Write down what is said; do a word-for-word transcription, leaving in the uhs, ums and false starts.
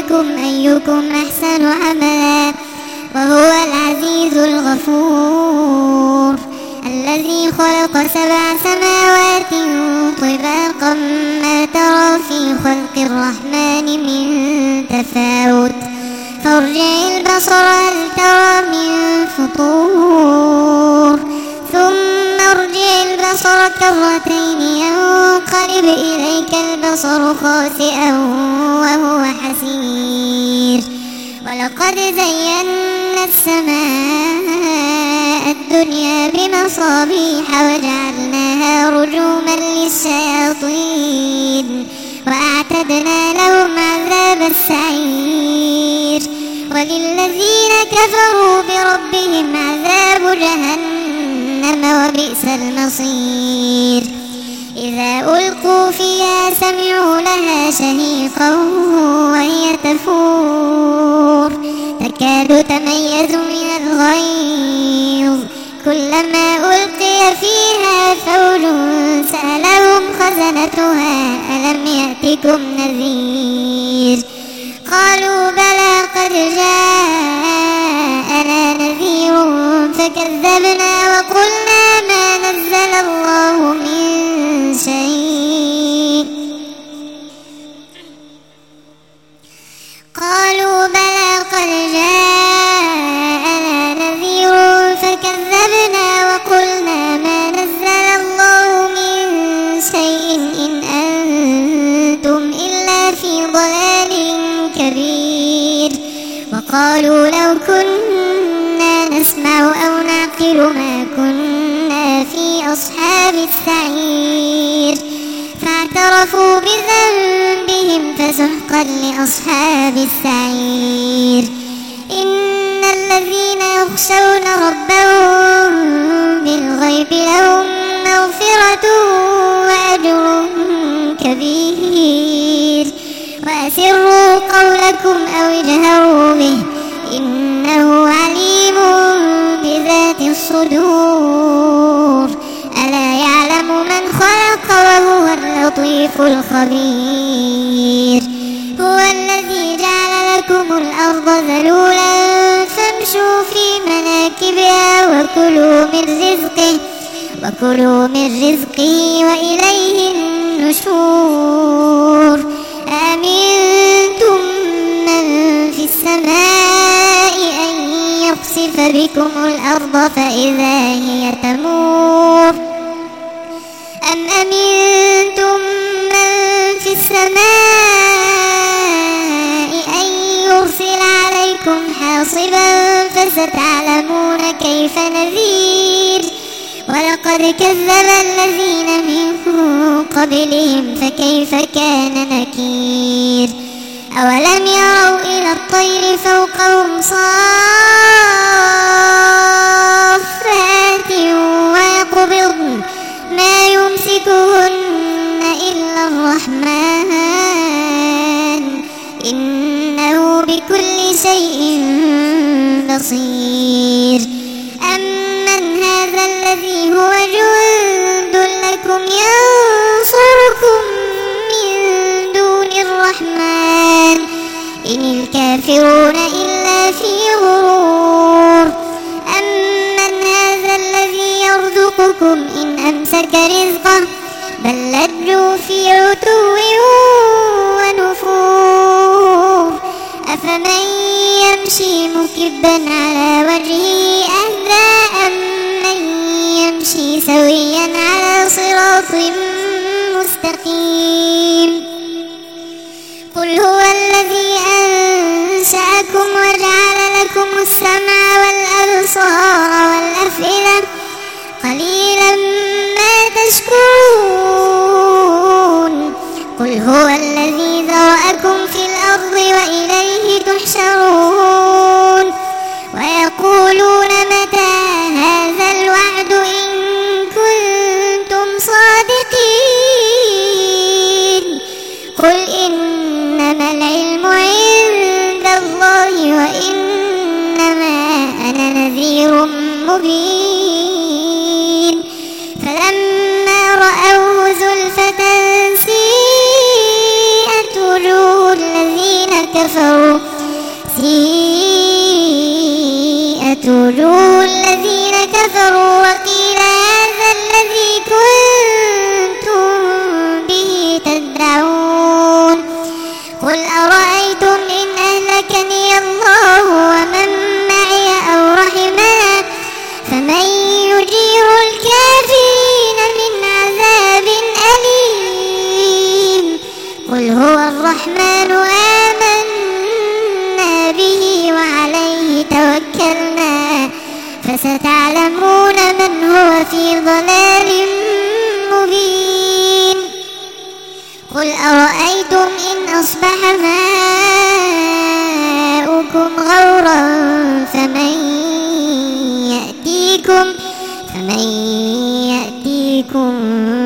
لنبلونكم أيكم أحسن عملا وهو العزيز الغفور الذي خلق سبع سماوات طباقا ما ترى في خلق الرحمن من تفاوت فارجع البصر هل ترى من فطور ثم ارجع البصر كرتين ينقلب إليك البصر خاسئا وهو حسير ولقد زينا السماء الدنيا بمصابيح وجعلناها رجوما للشياطين وأعتدنا لهم عذاب السعير وللذين كفروا بربهم عذاب جهنم وبئس المصير إذا ألقوا فيها سمعوا لها شهيقا وهي تفور تكاد تميز من الغيظ كلما ألقي فيها فوج سألهم خزنتها ألم يأتكم نذير قالوا بلى قد جاءنا نذير فكذبنا وقلنا ما نزل الله من شيء قالوا بلى قد جاءنا نذير فكذبنا وقلنا ما نزل الله من شيء إن أنتم إلا في ضلال كبير وقالوا لو كنا نسمع أو نعقل ما كنا في أصحاب السعير فاعترفوا بذنبهم فسحقا لأصحاب السعير إن الذين يخشون ربهم بالغيب لهم مغفرة وأجر كبير وأسروا قولكم أو اجهروا به إنه عليم بذات الصدور ألا يعلم من خلق وهو اللطيف الخبير هو الذي جعل لكم الأرض ذلولا فامشوا في مناكبها وكلوا من رزقه وكلوا من رزقه وإليه النشور آمنتم من في السماء أن يخسف بكم الأرض فإذا هي تمور أم أمنتم من في السماء أن يرسل عليكم حاصبا فستعلمون كيف نذير ولقد كذب الذين من قبلهم فكيف كان نكير أولم يروا إلى الطير فوقهم صافات ويقبضن ما يمسكهن إلا الرحمن إنه بكل شيء بصير أمن هذا الذي هو جند لكم ينصركم من دون الرحمن إن الكافرون إلا في غرور أمن هذا الذي يرزقكم إن أمسك رزقه بل لجوا في عتو ونفور أفمن يمشي مكبا على وجهه أهدى أمن يمشي سويا على صراط مستقيم قل هو الذي أنشأكم وجعل لكم السمع والأبصار والأفئدة قليلا ما تشكرون قل هو الذي ذرأكم في الأرض وإليه تحشرون ويقولون متى هذا الوعد إن كنتم صادقين قل إنما العلم عند الله وإنما أنا نذير مبين فلما رأوه زلفة سيئت وجوه الذين كفروا وجوه الذين كفروا وقيل هذا الذي كنتم به تدعون قل أرأيتم إن أهلكني الله ومن معي أو رحمنا فمن يجير الكافرين من عذاب أليم قل هو الرحمن آمنا به وعليه توكلنا فستعلمون من هو في ضلال مبين قل أرأيتم إن أصبح ماؤكم غورا فمن يأتيكم فمن يأتيكم